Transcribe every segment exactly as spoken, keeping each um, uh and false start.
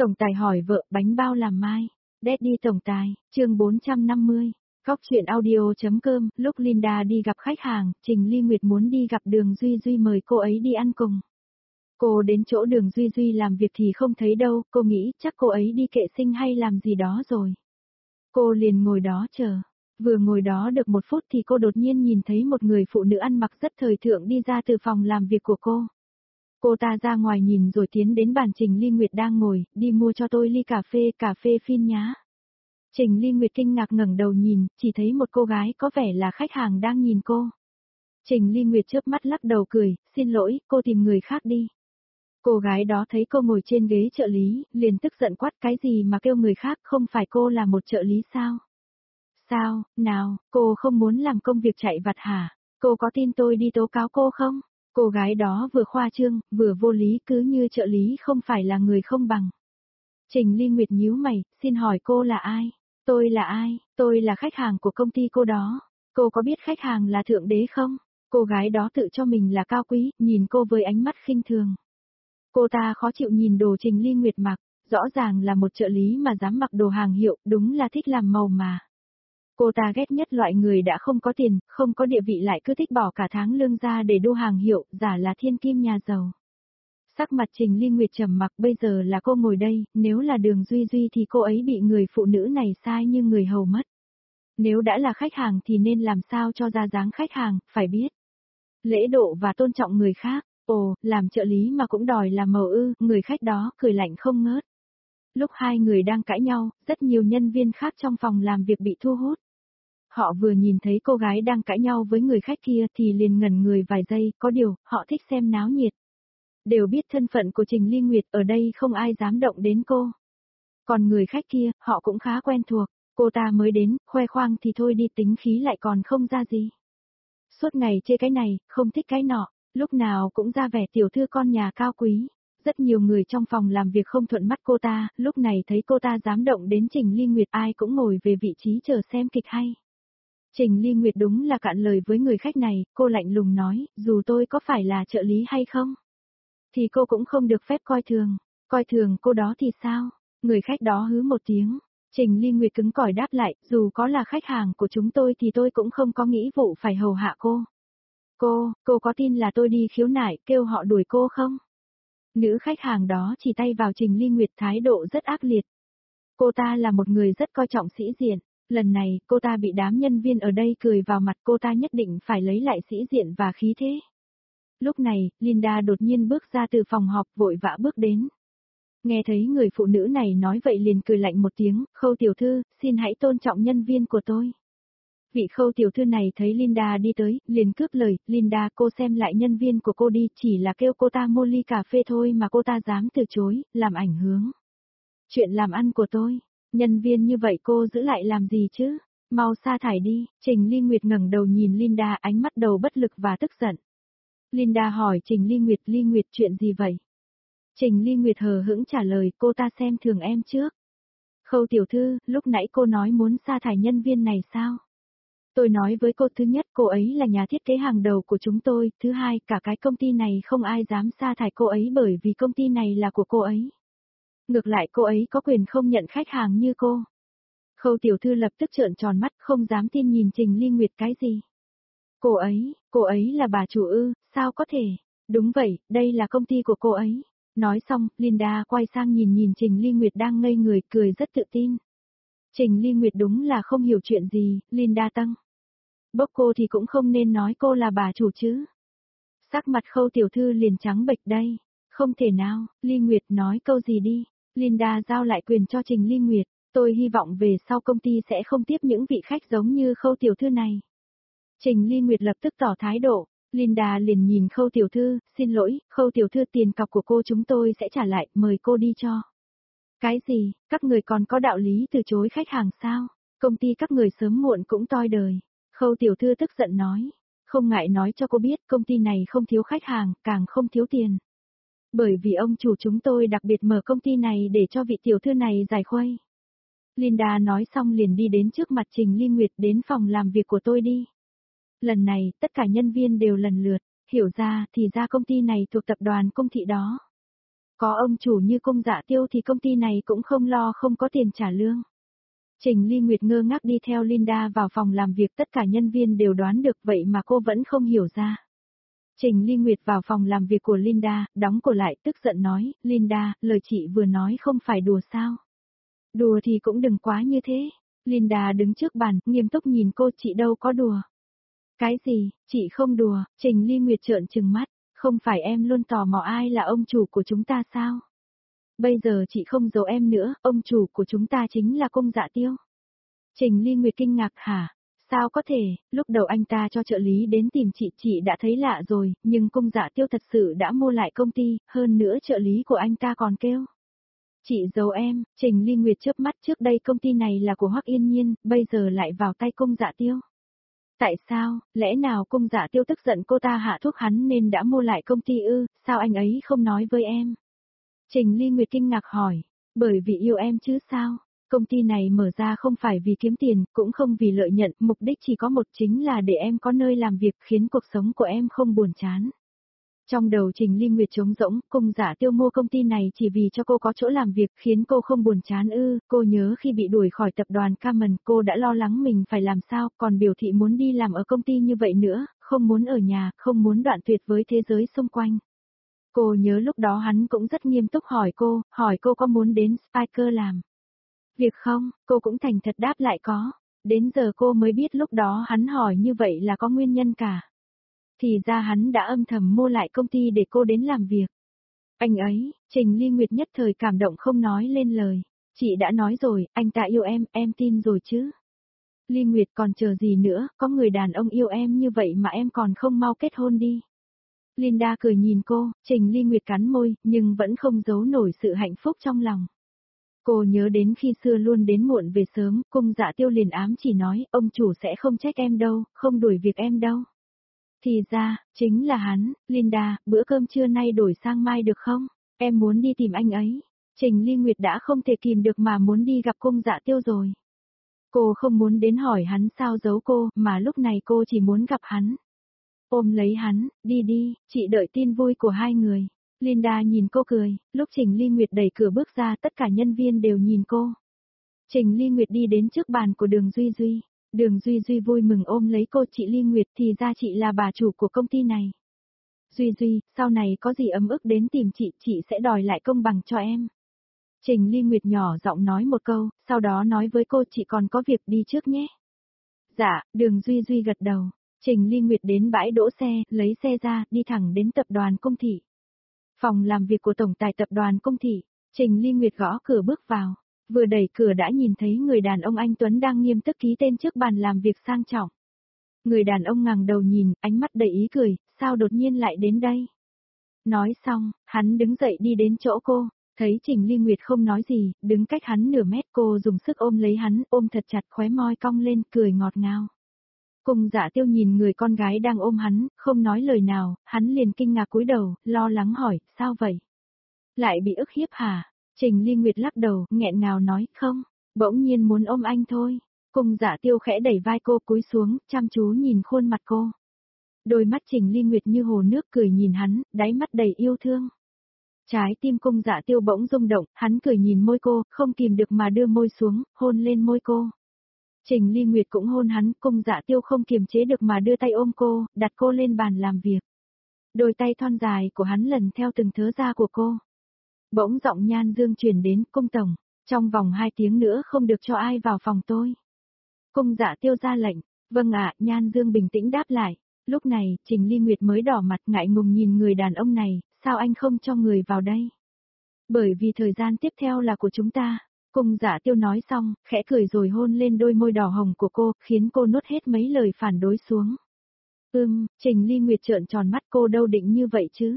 Tổng tài hỏi vợ bánh bao làm mai. Daddy tổng tài, chương bốn trăm năm mươi. Góc chuyện audio.com. Lúc Linda đi gặp khách hàng, Trình Ly Nguyệt muốn đi gặp Đường Duy Duy mời cô ấy đi ăn cùng. Cô đến chỗ Đường Duy Duy làm việc thì không thấy đâu, cô nghĩ chắc cô ấy đi kệ sinh hay làm gì đó rồi. Cô liền ngồi đó chờ. Vừa ngồi đó được một phút thì cô đột nhiên nhìn thấy một người phụ nữ ăn mặc rất thời thượng đi ra từ phòng làm việc của cô. Cô ta ra ngoài nhìn rồi tiến đến bàn Trình Ly Nguyệt đang ngồi, đi mua cho tôi ly cà phê, cà phê phin nhá. Trình Ly Nguyệt kinh ngạc ngẩng đầu nhìn, chỉ thấy một cô gái có vẻ là khách hàng đang nhìn cô. Trình Ly Nguyệt chớp mắt lắc đầu cười, xin lỗi, cô tìm người khác đi. Cô gái đó thấy cô ngồi trên ghế trợ lý, liền tức giận quát cái gì mà kêu người khác, không phải cô là một trợ lý sao? Sao, nào, cô không muốn làm công việc chạy vặt hả? Cô có tin tôi đi tố cáo cô không? Cô gái đó vừa khoa trương, vừa vô lý cứ như trợ lý không phải là người không bằng. Trình Ly Nguyệt nhíu mày, xin hỏi cô là ai? Tôi là ai? Tôi là khách hàng của công ty cô đó. Cô có biết khách hàng là thượng đế không? Cô gái đó tự cho mình là cao quý, nhìn cô với ánh mắt khinh thường. Cô ta khó chịu nhìn đồ Trình Ly Nguyệt mặc, rõ ràng là một trợ lý mà dám mặc đồ hàng hiệu, đúng là thích làm màu mà. Cô ta ghét nhất loại người đã không có tiền, không có địa vị lại cứ thích bỏ cả tháng lương ra để đua hàng hiệu, giả là thiên kim nhà giàu. Sắc mặt Trình Ly Nguyệt trầm mặc, bây giờ là cô ngồi đây, nếu là Đường Duy Duy thì cô ấy bị người phụ nữ này sai như người hầu mất. Nếu đã là khách hàng thì nên làm sao cho ra dáng khách hàng, phải biết lễ độ và tôn trọng người khác. Ồ, làm trợ lý mà cũng đòi làm màu ư, người khách đó cười lạnh không ngớt. Lúc hai người đang cãi nhau, rất nhiều nhân viên khác trong phòng làm việc bị thu hút. Họ vừa nhìn thấy cô gái đang cãi nhau với người khách kia thì liền ngẩn người vài giây, có điều, họ thích xem náo nhiệt. Đều biết thân phận của Trình Ly Nguyệt, ở đây không ai dám động đến cô. Còn người khách kia, họ cũng khá quen thuộc, cô ta mới đến, khoe khoang thì thôi đi, tính khí lại còn không ra gì. Suốt ngày chê cái này, không thích cái nọ, lúc nào cũng ra vẻ tiểu thư con nhà cao quý. Rất nhiều người trong phòng làm việc không thuận mắt cô ta, lúc này thấy cô ta dám động đến Trình Ly Nguyệt, ai cũng ngồi về vị trí chờ xem kịch hay. Trình Ly Nguyệt đúng là cạn lời với người khách này, cô lạnh lùng nói, dù tôi có phải là trợ lý hay không, thì cô cũng không được phép coi thường, coi thường cô đó thì sao? Người khách đó hứ một tiếng. Trình Ly Nguyệt cứng cỏi đáp lại, dù có là khách hàng của chúng tôi thì tôi cũng không có nghĩa vụ phải hầu hạ cô. Cô, cô có tin là tôi đi khiếu nại kêu họ đuổi cô không? Nữ khách hàng đó chỉ tay vào Trình Ly Nguyệt, thái độ rất ác liệt. Cô ta là một người rất coi trọng sĩ diện, lần này cô ta bị đám nhân viên ở đây cười vào mặt, cô ta nhất định phải lấy lại sĩ diện và khí thế. Lúc này, Linda đột nhiên bước ra từ phòng họp, vội vã bước đến. Nghe thấy người phụ nữ này nói vậy liền cười lạnh một tiếng, Khâu tiểu thư, xin hãy tôn trọng nhân viên của tôi. Vị Khâu tiểu thư này thấy Linda đi tới, liền cướp lời, Linda, cô xem lại nhân viên của cô đi, chỉ là kêu cô ta mua ly cà phê thôi mà cô ta dám từ chối, làm ảnh hưởng chuyện làm ăn của tôi. Nhân viên như vậy cô giữ lại làm gì chứ? Mau sa thải đi. Trình Ly Nguyệt ngẩng đầu nhìn Linda, ánh mắt đầu bất lực và tức giận. Linda hỏi Trình Ly Nguyệt, Ly Nguyệt chuyện gì vậy? Trình Ly Nguyệt hờ hững trả lời, cô ta xem thường em trước. Khâu tiểu thư, lúc nãy cô nói muốn sa thải nhân viên này sao? Tôi nói với cô, thứ nhất, cô ấy là nhà thiết kế hàng đầu của chúng tôi, thứ hai, cả cái công ty này không ai dám sa thải cô ấy bởi vì công ty này là của cô ấy. Ngược lại cô ấy có quyền không nhận khách hàng như cô. Khâu tiểu thư lập tức trợn tròn mắt, không dám tin nhìn Trình Ly Nguyệt, cái gì? Cô ấy, cô ấy là bà chủ ư, sao có thể? Đúng vậy, đây là công ty của cô ấy. Nói xong, Linda quay sang nhìn nhìn Trình Ly Nguyệt đang ngây người, cười rất tự tin. Trình Ly Nguyệt đúng là không hiểu chuyện gì, Linda tăng. Bốc cô thì cũng không nên nói cô là bà chủ chứ. Sắc mặt Khâu tiểu thư liền trắng bệch đây. Không thể nào, Ly Nguyệt nói câu gì đi. Linda giao lại quyền cho Trình Ly Nguyệt, tôi hy vọng về sau công ty sẽ không tiếp những vị khách giống như Khâu tiểu thư này. Trình Ly Nguyệt lập tức tỏ thái độ, Linda liền nhìn Khâu tiểu thư, xin lỗi, Khâu tiểu thư, tiền cọc của cô chúng tôi sẽ trả lại, mời cô đi cho. Cái gì, các người còn có đạo lý từ chối khách hàng sao? Công ty các người sớm muộn cũng toi đời. Khâu tiểu thư tức giận nói, không ngại nói cho cô biết công ty này không thiếu khách hàng, càng không thiếu tiền. Bởi vì ông chủ chúng tôi đặc biệt mở công ty này để cho vị tiểu thư này giải khuây. Linda nói xong liền đi đến trước mặt Trình Ly Nguyệt, đến phòng làm việc của tôi đi. Lần này, tất cả nhân viên đều lần lượt hiểu ra thì ra công ty này thuộc tập đoàn Công Thị đó. có ông chủ như Cung Dạ Tiêu thì công ty này cũng không lo không có tiền trả lương. Trình Ly Nguyệt ngơ ngác đi theo Linda vào phòng làm việc, tất cả nhân viên đều đoán được vậy mà cô vẫn không hiểu ra. Trình Ly Nguyệt vào phòng làm việc của Linda, đóng cửa lại tức giận nói, Linda, lời chị vừa nói không phải đùa sao? Đùa thì cũng đừng quá như thế. Linda đứng trước bàn, nghiêm túc nhìn cô, chị đâu có đùa. Cái gì, chị không đùa, Trình Ly Nguyệt trợn trừng mắt, không phải em luôn tò mò ai là ông chủ của chúng ta sao? Bây giờ chị không giấu em nữa, ông chủ của chúng ta chính là Cung Dạ Tiêu. Trình Ly Nguyệt kinh ngạc hả? Sao có thể, lúc đầu anh ta cho trợ lý đến tìm chị, chị đã thấy lạ rồi, nhưng Cung Dạ Tiêu thật sự đã mua lại công ty, hơn nữa trợ lý của anh ta còn kêu. Chị giấu em, Trình Ly Nguyệt chớp mắt, trước đây công ty này là của Hoắc Yên Nhiên, bây giờ lại vào tay Cung Dạ Tiêu. Tại sao, lẽ nào Cung Dạ Tiêu tức giận cô ta hạ thuốc hắn nên đã mua lại công ty ư, sao anh ấy không nói với em? Trình Ly Nguyệt kinh ngạc hỏi, bởi vì yêu em chứ sao? Công ty này mở ra không phải vì kiếm tiền, cũng không vì lợi nhuận, mục đích chỉ có một, chính là để em có nơi làm việc, khiến cuộc sống của em không buồn chán. Trong đầu Trình Ly Nguyệt trống rỗng, Cung Dạ Tiêu mua công ty này chỉ vì cho cô có chỗ làm việc, khiến cô không buồn chán ư? Cô nhớ khi bị đuổi khỏi tập đoàn Camon, cô đã lo lắng mình phải làm sao, còn biểu thị muốn đi làm ở công ty như vậy nữa, không muốn ở nhà, không muốn đoạn tuyệt với thế giới xung quanh. Cô nhớ lúc đó hắn cũng rất nghiêm túc hỏi cô, hỏi cô có muốn đến Spyker làm việc không, cô cũng thành thật đáp lại có. Đến giờ cô mới biết lúc đó hắn hỏi như vậy là có nguyên nhân cả. Thì ra hắn đã âm thầm mua lại công ty để cô đến làm việc. Anh ấy, Trình Ly Nguyệt nhất thời cảm động không nói lên lời. Chị đã nói rồi, anh ta yêu em, em tin rồi chứ. Ly Nguyệt còn chờ gì nữa, có người đàn ông yêu em như vậy mà em còn không mau kết hôn đi. Linda cười nhìn cô, Trình Ly Nguyệt cắn môi, nhưng vẫn không giấu nổi sự hạnh phúc trong lòng. Cô nhớ đến khi xưa luôn đến muộn về sớm, Cung Dạ Tiêu liền ám chỉ nói, ông chủ sẽ không trách em đâu, không đuổi việc em đâu. Thì ra, chính là hắn, Linda, bữa cơm trưa nay đổi sang mai được không? Em muốn đi tìm anh ấy. Trình Ly Nguyệt đã không thể kìm được mà muốn đi gặp Cung Dạ Tiêu rồi. Cô không muốn đến hỏi hắn sao giấu cô, mà lúc này cô chỉ muốn gặp hắn. Ôm lấy hắn, đi đi, chị đợi tin vui của hai người. Linda nhìn cô cười, lúc Trình Ly Nguyệt đẩy cửa bước ra tất cả nhân viên đều nhìn cô. Trình Ly Nguyệt đi đến trước bàn của Đường Duy Duy. Đường Duy Duy vui mừng ôm lấy cô, chị Ly Nguyệt, thì ra chị là bà chủ của công ty này. Duy Duy, sau này có gì ấm ức đến tìm chị, chị sẽ đòi lại công bằng cho em. Trình Ly Nguyệt nhỏ giọng nói một câu, sau đó nói với cô, chị còn có việc đi trước nhé. Dạ, Đường Duy Duy gật đầu. Trình Ly Nguyệt đến bãi đỗ xe, lấy xe ra, đi thẳng đến tập đoàn Cung Thị. Phòng làm việc của tổng tài tập đoàn Cung Thị, Trình Ly Nguyệt gõ cửa bước vào, vừa đẩy cửa đã nhìn thấy người đàn ông anh Tuấn đang nghiêm túc ký tên trước bàn làm việc sang trọng. Người đàn ông ngẩng đầu nhìn, ánh mắt đầy ý cười, sao đột nhiên lại đến đây? Nói xong, hắn đứng dậy đi đến chỗ cô, thấy Trình Ly Nguyệt không nói gì, đứng cách hắn nửa mét, cô dùng sức ôm lấy hắn, ôm thật chặt, khóe môi cong lên, cười ngọt ngào. Cung Dạ Tiêu nhìn người con gái đang ôm hắn, không nói lời nào, hắn liền kinh ngạc cúi đầu, lo lắng hỏi, sao vậy? Lại bị ức hiếp hả? Trình Ly Nguyệt lắc đầu, nghẹn ngào nói, không, bỗng nhiên muốn ôm anh thôi. Cung Dạ Tiêu khẽ đẩy vai cô cúi xuống, chăm chú nhìn khuôn mặt cô. Đôi mắt Trình Ly Nguyệt như hồ nước cười nhìn hắn, đáy mắt đầy yêu thương. Trái tim Cung Dạ Tiêu bỗng rung động, hắn cười nhìn môi cô, không kìm được mà đưa môi xuống, hôn lên môi cô. Trình Ly Nguyệt cũng hôn hắn, Cung Dạ Tiêu không kiềm chế được mà đưa tay ôm cô, đặt cô lên bàn làm việc. Đôi tay thon dài của hắn lần theo từng thớ da của cô. Bỗng giọng Nhan Dương truyền đến, Cung tổng, trong vòng hai tiếng nữa không được cho ai vào phòng tôi. Cung Dạ Tiêu ra lệnh, vâng ạ, Nhan Dương bình tĩnh đáp lại. Lúc này, Trình Ly Nguyệt mới đỏ mặt ngại ngùng nhìn người đàn ông này, sao anh không cho người vào đây? Bởi vì thời gian tiếp theo là của chúng ta. Cung Dạ Tiêu nói xong, khẽ cười rồi hôn lên đôi môi đỏ hồng của cô, khiến cô nuốt hết mấy lời phản đối xuống. Ừm, Trình Ly Nguyệt trợn tròn mắt, cô đâu định như vậy chứ?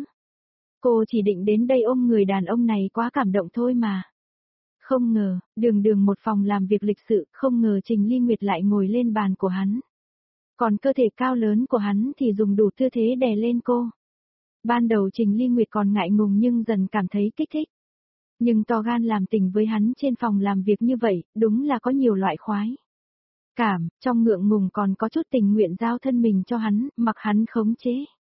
Cô chỉ định đến đây ôm người đàn ông này, quá cảm động thôi mà. Không ngờ, đường đường một phòng làm việc lịch sự, không ngờ Trình Ly Nguyệt lại ngồi lên bàn của hắn. Còn cơ thể cao lớn của hắn thì dùng đủ tư thế đè lên cô. Ban đầu Trình Ly Nguyệt còn ngại ngùng nhưng dần cảm thấy kích thích. Nhưng to gan làm tình với hắn trên phòng làm việc như vậy, đúng là có nhiều loại khoái. Cảm, trong ngượng ngùng còn có chút tình nguyện giao thân mình cho hắn, mặc hắn khống chế.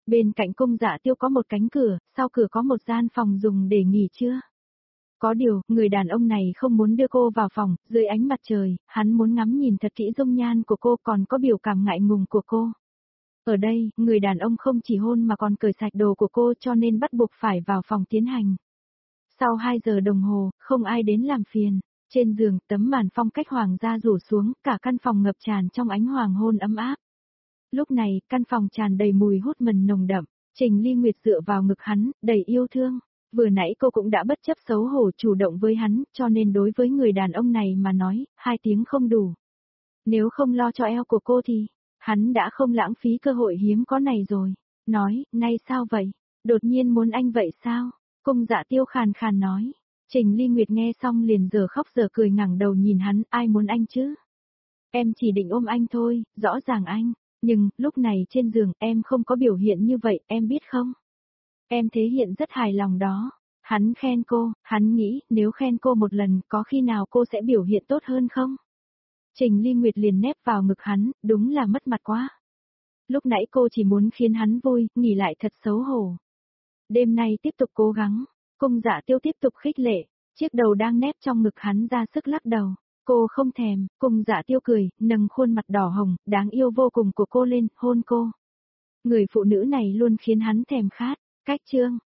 Bên cạnh cung Dạ Tiêu có một cánh cửa, sau cửa có một gian phòng dùng để nghỉ trưa. Có điều, người đàn ông này không muốn đưa cô vào phòng, dưới ánh mặt trời, hắn muốn ngắm nhìn thật kỹ dung nhan của cô còn có biểu cảm ngại ngùng của cô. Ở đây, người đàn ông không chỉ hôn mà còn cởi sạch đồ của cô cho nên bắt buộc phải vào phòng tiến hành. Sau hai giờ đồng hồ, không ai đến làm phiền. Trên giường, tấm màn phong cách hoàng gia rủ xuống, cả căn phòng ngập tràn trong ánh hoàng hôn ấm áp. Lúc này, căn phòng tràn đầy mùi hút mần nồng đậm, Trình Ly Nguyệt dựa vào ngực hắn, đầy yêu thương. Vừa nãy cô cũng đã bất chấp xấu hổ chủ động với hắn, cho nên đối với người đàn ông này mà nói, hai tiếng không đủ. Nếu không lo cho eo của cô thì, hắn đã không lãng phí cơ hội hiếm có này rồi. Nói, nay sao vậy? Đột nhiên muốn anh vậy sao? Cung Dạ Tiêu khàn khàn nói. Trình Ly Nguyệt nghe xong liền giờ khóc giờ cười ngẩng đầu nhìn hắn, ai muốn anh chứ? Em chỉ định ôm anh thôi, rõ ràng anh. Nhưng, lúc này trên giường, em không có biểu hiện như vậy, em biết không? Em thể hiện rất hài lòng đó. Hắn khen cô, hắn nghĩ, nếu khen cô một lần, có khi nào cô sẽ biểu hiện tốt hơn không? Trình Ly Nguyệt liền nép vào ngực hắn, đúng là mất mặt quá. Lúc nãy cô chỉ muốn khiến hắn vui, nghỉ lại thật xấu hổ. Đêm nay tiếp tục cố gắng. Cung Dạ Tiêu tiếp tục khích lệ, chiếc đầu đang nép trong ngực hắn ra sức lắc đầu. Cô không thèm, Cung Dạ Tiêu cười, nâng khuôn mặt đỏ hồng, đáng yêu vô cùng của cô lên, hôn cô. Người phụ nữ này luôn khiến hắn thèm khát. Cách chương